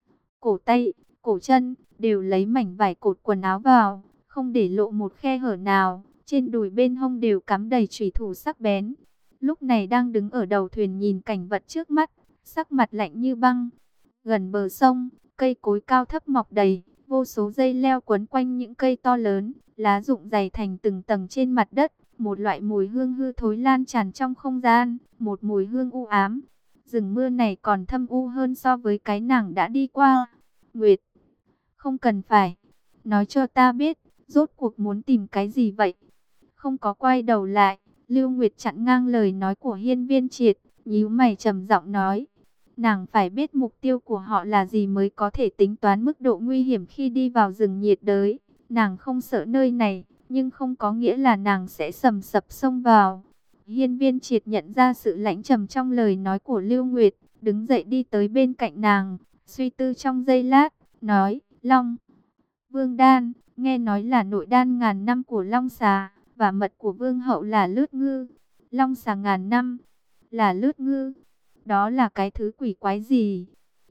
Cổ tay, cổ chân, đều lấy mảnh vải cột quần áo vào, không để lộ một khe hở nào, trên đùi bên hông đều cắm đầy chủy thủ sắc bén. Lúc này đang đứng ở đầu thuyền nhìn cảnh vật trước mắt, sắc mặt lạnh như băng. Gần bờ sông, cây cối cao thấp mọc đầy, vô số dây leo quấn quanh những cây to lớn, lá rụng dày thành từng tầng trên mặt đất. Một loại mùi hương hư thối lan tràn trong không gian, một mùi hương u ám. Rừng mưa này còn thâm u hơn so với cái nàng đã đi qua. Nguyệt, không cần phải nói cho ta biết, rốt cuộc muốn tìm cái gì vậy? Không có quay đầu lại, Lưu Nguyệt chặn ngang lời nói của Hiên Viên Triệt, nhíu mày trầm giọng nói. Nàng phải biết mục tiêu của họ là gì mới có thể tính toán mức độ nguy hiểm khi đi vào rừng nhiệt đới. Nàng không sợ nơi này, nhưng không có nghĩa là nàng sẽ sầm sập xông vào. Hiên Viên Triệt nhận ra sự lãnh trầm trong lời nói của Lưu Nguyệt, đứng dậy đi tới bên cạnh nàng, suy tư trong giây lát, nói, Long Vương Đan, nghe nói là nội đan ngàn năm của Long Xà, và mật của Vương Hậu là Lướt Ngư. Long Xà ngàn năm, là Lướt Ngư, đó là cái thứ quỷ quái gì?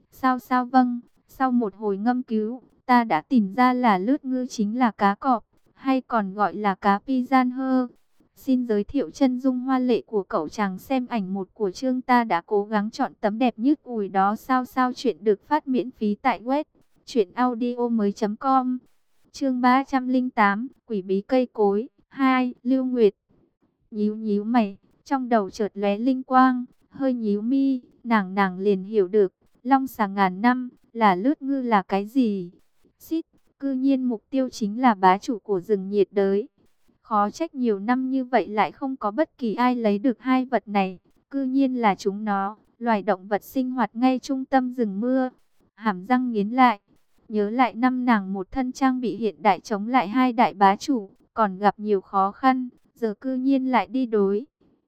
Sao vâng, sau một hồi ngâm cứu, ta đã tìm ra là Lướt Ngư chính là cá cọp, hay còn gọi là cá pisan hơ. Xin giới thiệu chân dung hoa lệ của cậu chàng xem ảnh một của chương, ta đã cố gắng chọn tấm đẹp nhất ủi đó. Sao chuyện được phát miễn phí tại web truyệnaudiomoi.com. Chương 308, Quỷ bí cây cối 2. Lưu Nguyệt nhíu mày, trong đầu chợt lóe linh quang, hơi nhíu mi, nàng liền hiểu được, Long Xà ngàn năm là Lướt Ngư là cái gì. Xít, cư nhiên mục tiêu chính là bá chủ của rừng nhiệt đới. Khó trách nhiều năm như vậy lại không có bất kỳ ai lấy được hai vật này, cư nhiên là chúng nó, loài động vật sinh hoạt ngay trung tâm rừng mưa. Hàm răng nghiến lại, nhớ lại năm nàng một thân trang bị hiện đại chống lại hai đại bá chủ, còn gặp nhiều khó khăn, giờ cư nhiên lại đi đối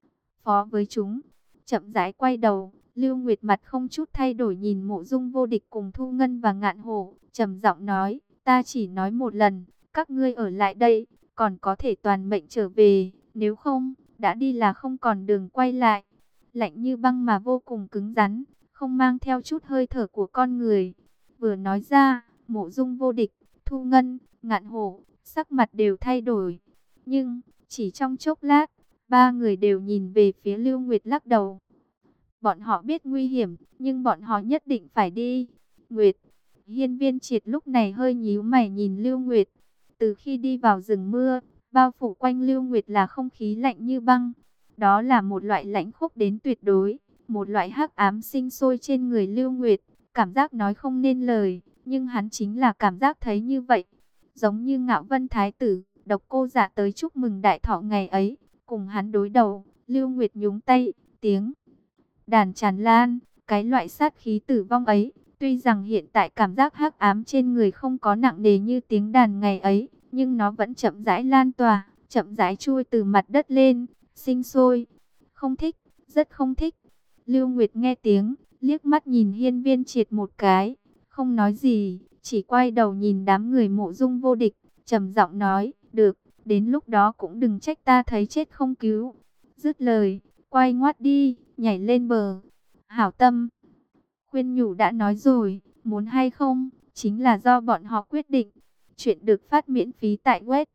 phó với chúng. Chậm rãi quay đầu, Lưu Nguyệt mặt không chút thay đổi nhìn Mộ Dung Vô Địch cùng Thu Ngân và Ngạn Hổ, trầm giọng nói, ta chỉ nói một lần, các ngươi ở lại đây, còn có thể toàn mệnh trở về, nếu không, đã đi là không còn đường quay lại. Lạnh như băng mà vô cùng cứng rắn, không mang theo chút hơi thở của con người. Vừa nói ra, Mộ Dung Vô Địch, Thu Ngân, Ngạn Hổ, sắc mặt đều thay đổi. Nhưng, chỉ trong chốc lát, ba người đều nhìn về phía Lưu Nguyệt lắc đầu. Bọn họ biết nguy hiểm, nhưng bọn họ nhất định phải đi. Nguyệt, Hiên Viên Triệt lúc này hơi nhíu mày nhìn Lưu Nguyệt. Từ khi đi vào rừng mưa, bao phủ quanh Lưu Nguyệt là không khí lạnh như băng. Đó là một loại lãnh khốc đến tuyệt đối, một loại hắc ám sinh sôi trên người Lưu Nguyệt. Cảm giác nói không nên lời, nhưng hắn chính là cảm giác thấy như vậy. Giống như Ngạo Vân Thái Tử, Độc Cô Dạ tới chúc mừng đại thọ ngày ấy, cùng hắn đối đầu, Lưu Nguyệt nhúng tay, tiếng đàn tràn lan, cái loại sát khí tử vong ấy. Tuy rằng hiện tại cảm giác hắc ám trên người không có nặng nề như tiếng đàn ngày ấy, nhưng nó vẫn chậm rãi lan tỏa, chậm rãi chui từ mặt đất lên, sinh sôi. Không thích, rất không thích. Lưu Nguyệt nghe tiếng, liếc mắt nhìn Hiên Viên Triệt một cái, không nói gì, chỉ quay đầu nhìn đám người Mộ Dung Vô Địch, trầm giọng nói, được, đến lúc đó cũng đừng trách ta thấy chết không cứu. Dứt lời, quay ngoắt đi, nhảy lên bờ. Hảo tâm khuyên nhủ đã nói rồi, muốn hay không, chính là do bọn họ quyết định. Chuyện được phát miễn phí tại web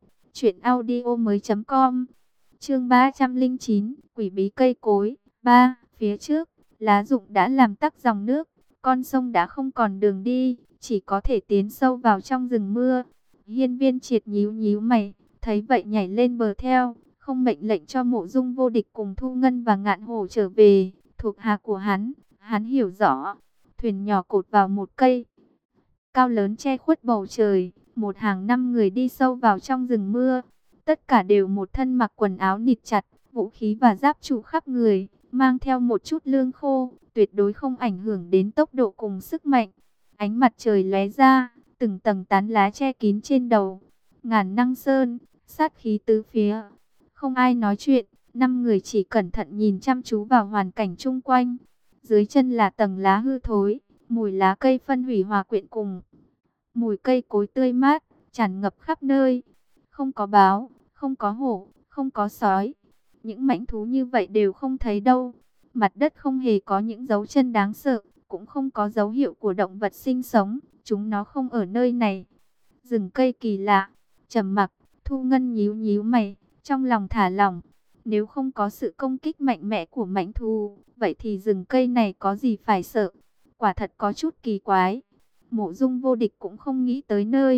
truyệnaudiomoi.com. Chương 309, quỷ bí cây cối. 3. Phía trước, lá rụng đã làm tắc dòng nước, con sông đã không còn đường đi, chỉ có thể tiến sâu vào trong rừng mưa. Hiên Viên Triệt nhíu nhíu mày, thấy vậy nhảy lên bờ theo, không mệnh lệnh cho Mộ Dung Vô Địch cùng Thu Ngân và Ngạn Hổ trở về. Thuộc hạ của hắn hiểu rõ. Thuyền nhỏ cột vào một cây cao lớn che khuất bầu trời, một hàng 5 người đi sâu vào trong rừng mưa. Tất cả đều một thân mặc quần áo nịt chặt, vũ khí và giáp trụ khắp người, mang theo một chút lương khô, tuyệt đối không ảnh hưởng đến tốc độ cùng sức mạnh. Ánh mặt trời lóe ra, từng tầng tán lá che kín trên đầu. Ngàn Năng Sơn, sát khí tứ phía. Không ai nói chuyện, 5 người chỉ cẩn thận nhìn chăm chú vào hoàn cảnh chung quanh. Dưới chân là tầng lá hư thối, mùi lá cây phân hủy hòa quyện cùng mùi cây cối tươi mát, tràn ngập khắp nơi. Không có báo, không có hổ, không có sói. Những mãnh thú như vậy đều không thấy đâu. Mặt đất không hề có những dấu chân đáng sợ, cũng không có dấu hiệu của động vật sinh sống. Chúng nó không ở nơi này. Rừng cây kỳ lạ, trầm mặc. Thu Ngân nhíu nhíu mày, trong lòng thả lỏng. Nếu không có sự công kích mạnh mẽ của mãnh thú, vậy thì rừng cây này có gì phải sợ? Quả thật có chút kỳ quái. Mộ Dung Vô Địch cũng không nghĩ tới nơi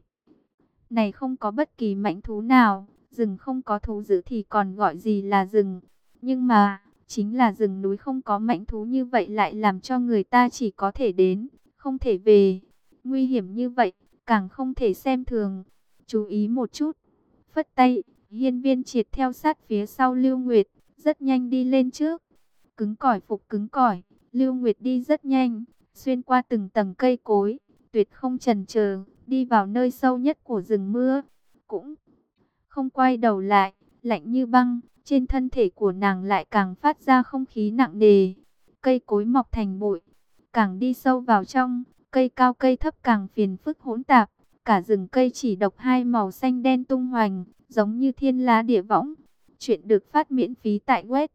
này không có bất kỳ mãnh thú nào. Rừng không có thú dữ thì còn gọi gì là rừng. Nhưng mà, chính là rừng núi không có mãnh thú như vậy lại làm cho người ta chỉ có thể đến, không thể về. Nguy hiểm như vậy, càng không thể xem thường. Chú ý một chút. Phất tay, Hiên Viên Triệt theo sát phía sau Lưu Nguyệt, rất nhanh đi lên trước. Cứng cỏi phục cứng cỏi, Lưu Nguyệt đi rất nhanh, xuyên qua từng tầng cây cối, tuyệt không chần chờ, đi vào nơi sâu nhất của rừng mưa. Cũng không quay đầu lại, lạnh như băng, trên thân thể của nàng lại càng phát ra không khí nặng nề. Cây cối mọc thành bụi, càng đi sâu vào trong, cây cao cây thấp càng phiền phức hỗn tạp. Cả rừng cây chỉ độc hai màu xanh đen tung hoành, giống như thiên la địa võng. Chuyện được phát miễn phí tại web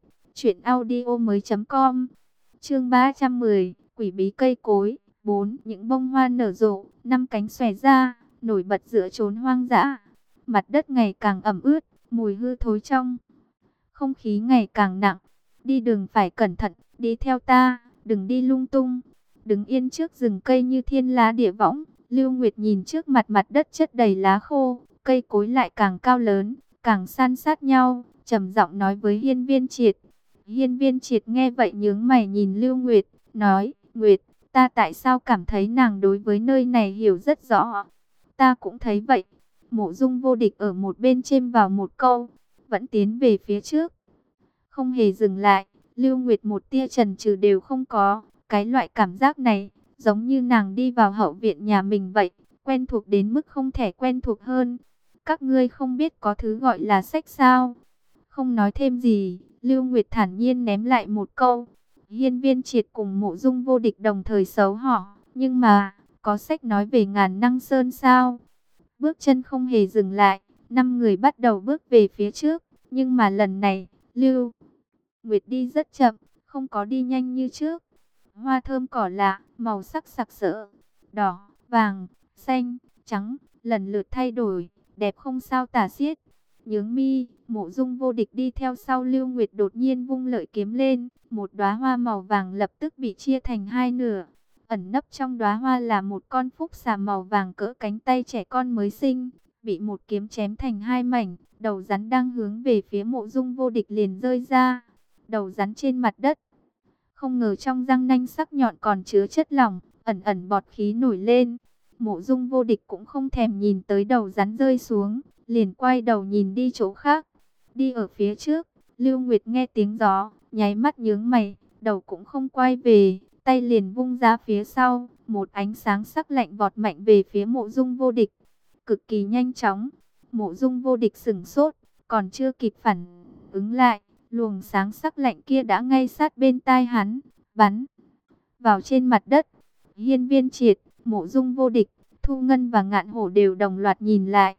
truyệnaudiomoi.com. Chương 310, quỷ bí cây cối. 4. Những bông hoa nở rộ, 5 cánh xòe ra, nổi bật giữa chốn hoang dã. Mặt đất ngày càng ẩm ướt, mùi hư thối trong không khí ngày càng nặng. Đi đường phải cẩn thận, đi theo ta, đừng đi lung tung. Đứng yên trước rừng cây như thiên la địa võng, Lưu Nguyệt nhìn trước mặt đất chất đầy lá khô, cây cối lại càng cao lớn, càng san sát nhau, trầm giọng nói với Hiên Viên Triệt. Hiên Viên Triệt nghe vậy nhướng mày nhìn Lưu Nguyệt, nói: Nguyệt, ta tại sao cảm thấy nàng đối với nơi này hiểu rất rõ? Ta cũng thấy vậy. Mộ Dung Vô Địch ở một bên chêm vào một câu, vẫn tiến về phía trước, không hề dừng lại. Lưu Nguyệt một tia chần chừ đều không có. Cái loại cảm giác này, giống như nàng đi vào hậu viện nhà mình vậy, quen thuộc đến mức không thể quen thuộc hơn. Các ngươi không biết có thứ gọi là sách sao? Không nói thêm gì, Lưu Nguyệt thản nhiên ném lại một câu. Hiên Viên Triệt cùng Mộ Dung Vô Địch đồng thời xấu hổ, nhưng mà, có sách nói về Ngàn Năng Sơn sao? Bước chân không hề dừng lại, 5 người bắt đầu bước về phía trước, nhưng mà lần này, Lưu Nguyệt đi rất chậm, không có đi nhanh như trước. Hoa thơm cỏ lạ, màu sắc sặc sỡ, đỏ, vàng, xanh, trắng, lần lượt thay đổi, đẹp không sao tả xiết. Nhướng mi, Mộ Dung Vô Địch đi theo sau Lưu Nguyệt đột nhiên vung lợi kiếm lên, một đóa hoa màu vàng lập tức bị chia thành hai nửa. Ẩn nấp trong đóa hoa là một con phúc xà màu vàng cỡ cánh tay trẻ con mới sinh, bị một kiếm chém thành hai mảnh. Đầu rắn đang hướng về phía Mộ Dung Vô Địch liền rơi ra. Đầu rắn trên mặt đất, không ngờ trong răng nanh sắc nhọn còn chứa chất lỏng, ẩn ẩn bọt khí nổi lên. Mộ Dung Vô Địch cũng không thèm nhìn tới đầu rắn rơi xuống, liền quay đầu nhìn đi chỗ khác. Đi ở phía trước, Lưu Nguyệt nghe tiếng gió, nháy mắt nhướng mày, đầu cũng không quay về, tay liền vung ra phía sau, một ánh sáng sắc lạnh vọt mạnh về phía Mộ Dung Vô Địch, cực kỳ nhanh chóng. Mộ Dung Vô Địch sững sốt, còn chưa kịp phản ứng lại, luồng sáng sắc lạnh kia đã ngay sát bên tai hắn, bắn vào trên mặt đất. Hiên Viên Triệt, Mộ Dung Vô Địch, Thu Ngân và Ngạn Hổ đều đồng loạt nhìn lại.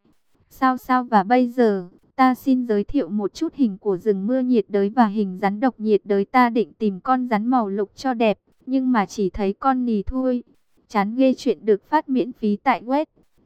Sao và bây giờ, ta xin giới thiệu một chút hình của rừng mưa nhiệt đới và hình rắn độc nhiệt đới. Ta định tìm con rắn màu lục cho đẹp, nhưng mà chỉ thấy con nì thôi. Chán ghê. Chuyện được phát miễn phí tại web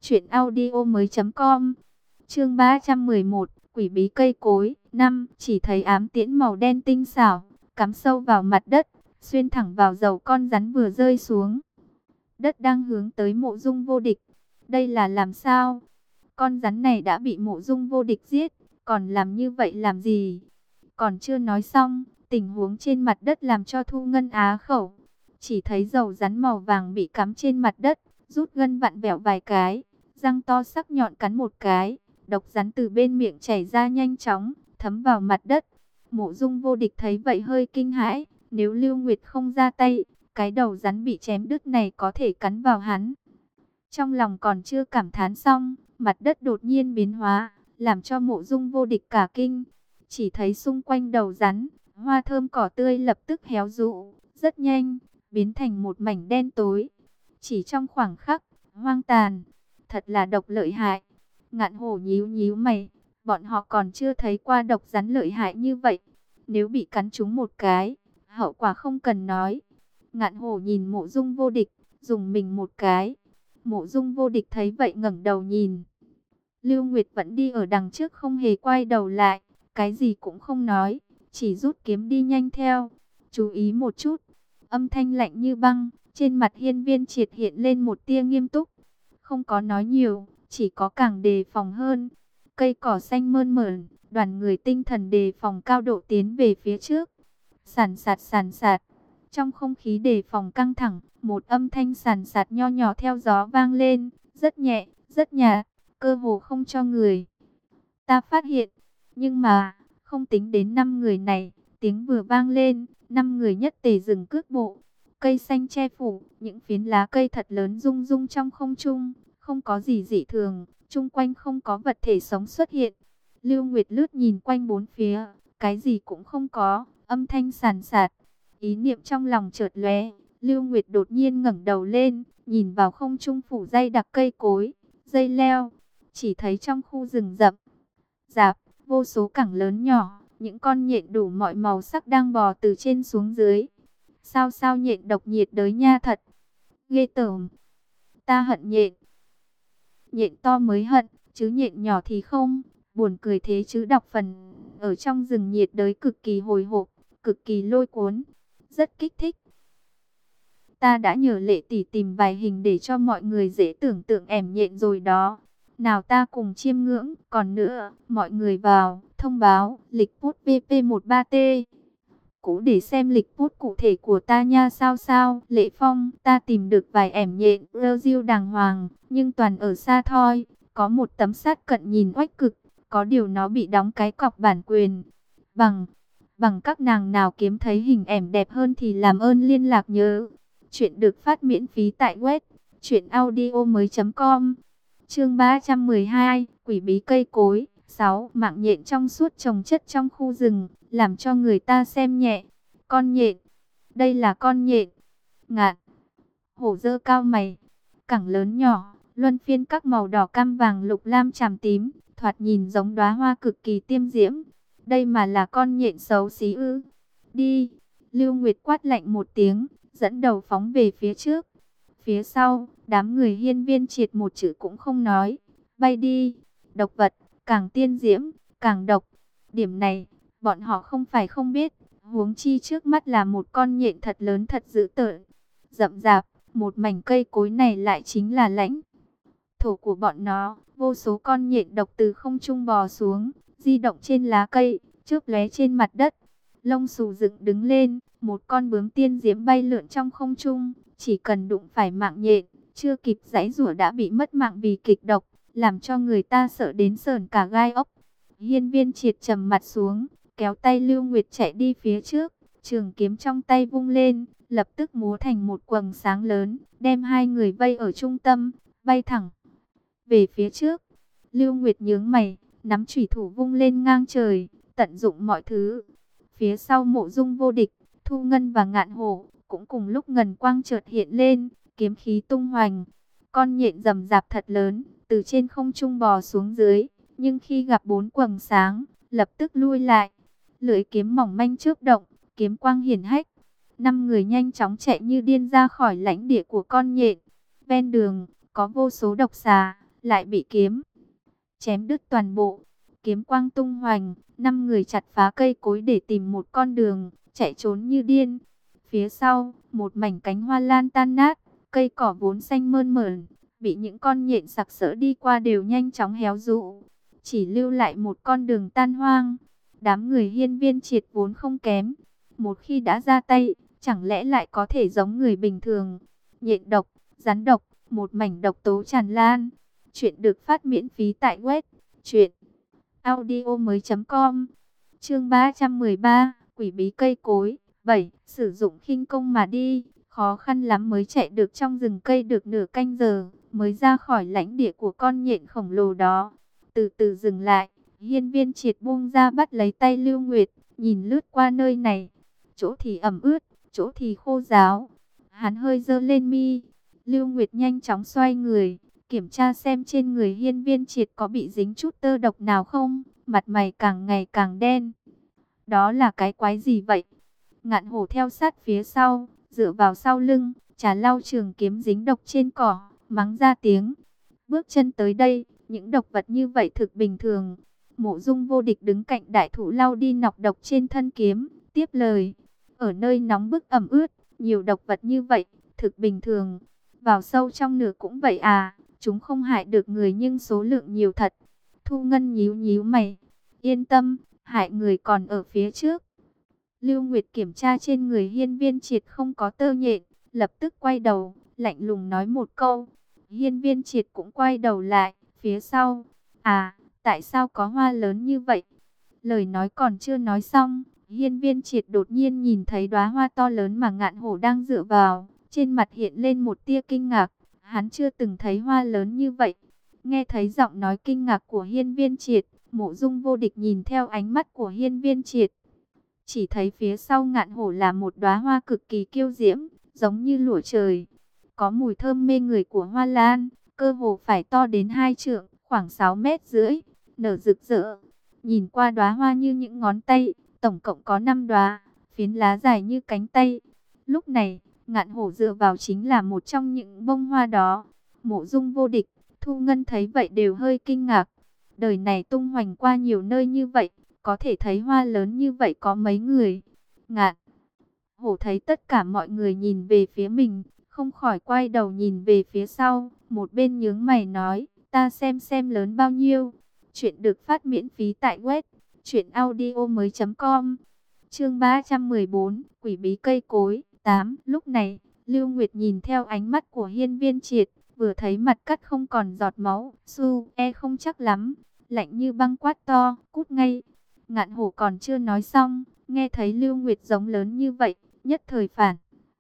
truyệnaudiomoi.com. Chương 311, quỷ bí cây cối. 5. Chỉ thấy ám tiễn màu đen tinh xảo cắm sâu vào mặt đất, xuyên thẳng vào dầu con rắn vừa rơi xuống. Đất đang hướng tới Mộ Dung Vô Địch. Đây là làm sao? Con rắn này đã bị Mộ Dung Vô Địch giết, còn làm như vậy làm gì? Còn chưa nói xong, tình huống trên mặt đất làm cho Thu Ngân á khẩu. Chỉ thấy dầu rắn màu vàng bị cắm trên mặt đất, rút gân vặn vẹo vài cái, răng to sắc nhọn cắn một cái, độc rắn từ bên miệng chảy ra nhanh chóng, thấm vào mặt đất. Mộ Dung Vô Địch thấy vậy hơi kinh hãi, nếu Lưu Nguyệt không ra tay, cái đầu rắn bị chém đứt này có thể cắn vào hắn. Trong lòng còn chưa cảm thán xong, mặt đất đột nhiên biến hóa, làm cho Mộ Dung Vô Địch cả kinh. Chỉ thấy xung quanh đầu rắn, hoa thơm cỏ tươi lập tức héo rũ, rất nhanh, biến thành một mảnh đen tối. Chỉ trong khoảng khắc, hoang tàn, thật là độc lợi hại. Ngạn Hổ nhíu nhíu mày, bọn họ còn chưa thấy qua độc rắn lợi hại như vậy. Nếu bị cắn trúng một cái, hậu quả không cần nói. Ngạn Hổ nhìn Mộ Dung Vô Địch, dùng mình một cái. Mộ Dung Vô Địch thấy vậy ngẩng đầu nhìn. Lưu Nguyệt vẫn đi ở đằng trước không hề quay đầu lại, cái gì cũng không nói, chỉ rút kiếm đi nhanh theo. Chú ý một chút, âm thanh lạnh như băng, trên mặt Hiên Viên Triệt hiện lên một tia nghiêm túc. Không có nói nhiều, chỉ có càng đề phòng hơn. Cây cỏ xanh mơn mởn, đoàn người tinh thần đề phòng cao độ tiến về phía trước. Sàn sạt sàn sạt. Trong không khí đề phòng căng thẳng, một âm thanh sàn sạt nho nhỏ theo gió vang lên, rất nhẹ, rất nhạt, cơ hồ không cho người ta phát hiện. Nhưng mà, không tính đến 5 người này, tiếng vừa vang lên, 5 người nhất tề dừng cước bộ. Cây xanh che phủ, những phiến lá cây thật lớn rung rung trong không trung, không có gì dị thường, chung quanh không có vật thể sống xuất hiện. Lưu Nguyệt lướt nhìn quanh bốn phía, cái gì cũng không có, âm thanh sàn sạt. Ý niệm trong lòng chợt lóe, Lưu Nguyệt đột nhiên ngẩng đầu lên, nhìn vào không trung phủ dây đặc cây cối, dây leo, chỉ thấy trong khu rừng rậm rạp, vô số cẳng lớn nhỏ, những con nhện đủ mọi màu sắc đang bò từ trên xuống dưới. Sao nhện độc nhiệt đới nha, thật ghê tởm. Ta hận nhện. Nhện to mới hận, chứ nhện nhỏ thì không. Buồn cười thế chứ, đọc phần ở trong rừng nhiệt đới cực kỳ hồi hộp, cực kỳ lôi cuốn, rất kích thích. Ta đã nhờ Lệ tỷ tìm vài hình để cho mọi người dễ tưởng tượng ẻm nhện rồi đó. Nào ta cùng chiêm ngưỡng. Còn nữa, mọi người vào, thông báo, lịch bút VP13T. Cũ để xem lịch bút cụ thể của ta nha. Sao, Lệ Phong, ta tìm được vài ẻm nhện, rêu đàng hoàng, nhưng toàn ở xa thôi. Có một tấm sát cận nhìn oách cực, có điều nó bị đóng cái cọc bản quyền. Bằng các nàng nào kiếm thấy hình ẻm đẹp hơn thì làm ơn liên lạc nhớ. Chuyện được phát miễn phí tại web truyệnaudiomoi.com. Chương 312, quỷ bí cây cối. 6. Mạng nhện trong suốt chồng chất trong khu rừng, làm cho người ta xem nhẹ. Con nhện, đây là con nhện. Ngạn Hổ giơ cao mày, cẳng lớn nhỏ, luân phiên các màu đỏ cam vàng lục lam chàm tím, thoạt nhìn giống đóa hoa cực kỳ tiêm diễm. Đây mà là con nhện xấu xí ư? Đi! Lưu Nguyệt quát lạnh một tiếng, dẫn đầu phóng về phía trước. Phía sau, đám người Hiên Viên Triệt một chữ cũng không nói, bay đi. Độc vật, càng tiên diễm, càng độc. Điểm này, bọn họ không phải không biết, huống chi trước mắt là một con nhện thật lớn thật dữ tợn. Rậm rạp, một mảnh cây cối này lại chính là lãnh thổ của bọn nó. Vô số con nhện độc từ không trung bò xuống, di động trên lá cây, chớp lóe trên mặt đất. Lông xù dựng đứng lên, một con bướm tiên diễm bay lượn trong không trung, chỉ cần đụng phải mạng nhện, chưa kịp giãy giụa đã bị mất mạng vì kịch độc, làm cho người ta sợ đến sởn cả gai ốc. Hiên Viên Triệt trầm mặt xuống, kéo tay Lưu Nguyệt chạy đi phía trước, trường kiếm trong tay vung lên, lập tức múa thành một quầng sáng lớn, đem hai người vây ở trung tâm, bay thẳng về phía trước. Lưu Nguyệt nhướng mày, nắm chủy thủ vung lên ngang trời, tận dụng mọi thứ. Phía sau Mộ Dung Vô Địch, Thu Ngân và Ngạn Hổ cũng cùng lúc ngần quang chợt hiện lên, kiếm khí tung hoành. Con nhện rầm rạp thật lớn, từ trên không trung bò xuống dưới, nhưng khi gặp 4 quầng sáng, lập tức lui lại. Lưỡi kiếm mỏng manh chớp động, kiếm quang hiển hách. 5 người nhanh chóng chạy như điên ra khỏi lãnh địa của con nhện. Ven đường, có vô số độc xà, lại bị kiếm chém đứt toàn bộ. Kiếm quang tung hoành, 5 người chặt phá cây cối để tìm một con đường, chạy trốn như điên. Phía sau, một mảnh cánh hoa lan tan nát, cây cỏ vốn xanh mơn mởn, bị những con nhện sặc sỡ đi qua đều nhanh chóng héo rũ, chỉ lưu lại một con đường tan hoang. Đám người Hiên Viên Triệt vốn không kém, một khi đã ra tay, chẳng lẽ lại có thể giống người bình thường. Nhện độc, rắn độc, một mảnh độc tố tràn lan. Chuyện được phát miễn phí tại web truyệnaudiomoi.com. Chương 313, Quỷ bí cây cối. 7. Sử dụng khinh công mà đi, khó khăn lắm mới chạy được trong rừng cây được nửa canh giờ, mới ra khỏi lãnh địa của con nhện khổng lồ đó. Từ từ dừng lại, Hiên Viên Triệt buông ra bắt lấy tay Lưu Nguyệt, nhìn lướt qua nơi này, chỗ thì ẩm ướt, chỗ thì khô ráo. Hắn hơi giơ lên mi. Lưu Nguyệt nhanh chóng xoay người, kiểm tra xem trên người Hiên Viên Triệt có bị dính chút tơ độc nào không. Mặt mày càng ngày càng đen. Đó là cái quái gì vậy? Ngạn Hổ theo sát phía sau, dựa vào sau lưng, trà lau trường kiếm dính độc trên cỏ, mắng ra tiếng. Bước chân tới đây, những độc vật như vậy thực bình thường. Mộ Dung Vô Địch đứng cạnh đại thụ lau đi nọc độc trên thân kiếm, tiếp lời. Ở nơi nóng bức ẩm ướt, nhiều độc vật như vậy, thực bình thường. Vào sâu trong nửa cũng vậy à, chúng không hại được người nhưng số lượng nhiều thật. Thu Ngân nhíu nhíu mày, yên tâm, hại người còn ở phía trước. Lưu Nguyệt kiểm tra trên người Hiên Viên Triệt không có tơ nhện, lập tức quay đầu, lạnh lùng nói một câu. Hiên Viên Triệt cũng quay đầu lại, phía sau. À, tại sao có hoa lớn như vậy? Lời nói còn chưa nói xong, Hiên Viên Triệt đột nhiên nhìn thấy đóa hoa to lớn mà Ngạn Hổ đang dựa vào, trên mặt hiện lên một tia kinh ngạc. Hắn chưa từng thấy hoa lớn như vậy. Nghe thấy giọng nói kinh ngạc của Hiên Viên Triệt, Mộ Dung Vô Địch nhìn theo ánh mắt của Hiên Viên Triệt, chỉ thấy phía sau Ngạn Hổ là một đóa hoa cực kỳ kiêu diễm, giống như lụa trời. Có mùi thơm mê người của hoa lan, cơ hồ phải to đến 2 trượng, khoảng 6,5 mét, nở rực rỡ. Nhìn qua đóa hoa như những ngón tay, tổng cộng có 5 đóa, phiến lá dài như cánh tay. Lúc này, Ngạn Hổ dựa vào chính là một trong những bông hoa đó. Mộ Dung Vô Địch, Thu Ngân thấy vậy đều hơi kinh ngạc. Đời này tung hoành qua nhiều nơi như vậy, có thể thấy hoa lớn như vậy có mấy người. Ngạn Hổ thấy tất cả mọi người nhìn về phía mình, không khỏi quay đầu nhìn về phía sau. Một bên nhướng mày nói, ta xem lớn bao nhiêu. Chuyện được phát miễn phí tại web truyệnaudiomoi.com. Chương 314, Quỷ bí cây cối. 8. Lúc này, Lưu Nguyệt nhìn theo ánh mắt của Hiên Viên Triệt, vừa thấy mặt cắt không còn giọt máu, không chắc lắm, lạnh như băng quát to, cút ngay. Ngạn Hổ còn chưa nói xong, nghe thấy Lưu Nguyệt giống lớn như vậy, nhất thời phản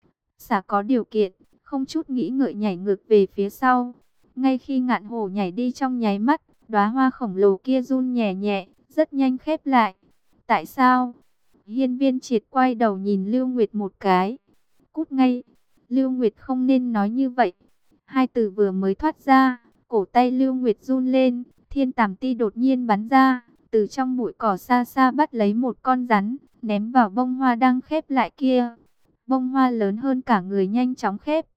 xạ có điều kiện, không chút nghĩ ngợi nhảy ngược về phía sau. Ngay khi Ngạn Hổ nhảy đi trong nháy mắt, đóa hoa khổng lồ kia run nhẹ nhẹ, rất nhanh khép lại. Tại sao? Hiên Viên Triệt quay đầu nhìn Lưu Nguyệt một cái. Cút ngay. Lưu Nguyệt không nên nói như vậy. Hai từ vừa mới thoát ra, cổ tay Lưu Nguyệt run lên, thiên tàm ti đột nhiên bắn ra, từ trong bụi cỏ xa xa bắt lấy một con rắn, ném vào bông hoa đang khép lại kia. Bông hoa lớn hơn cả người nhanh chóng khép,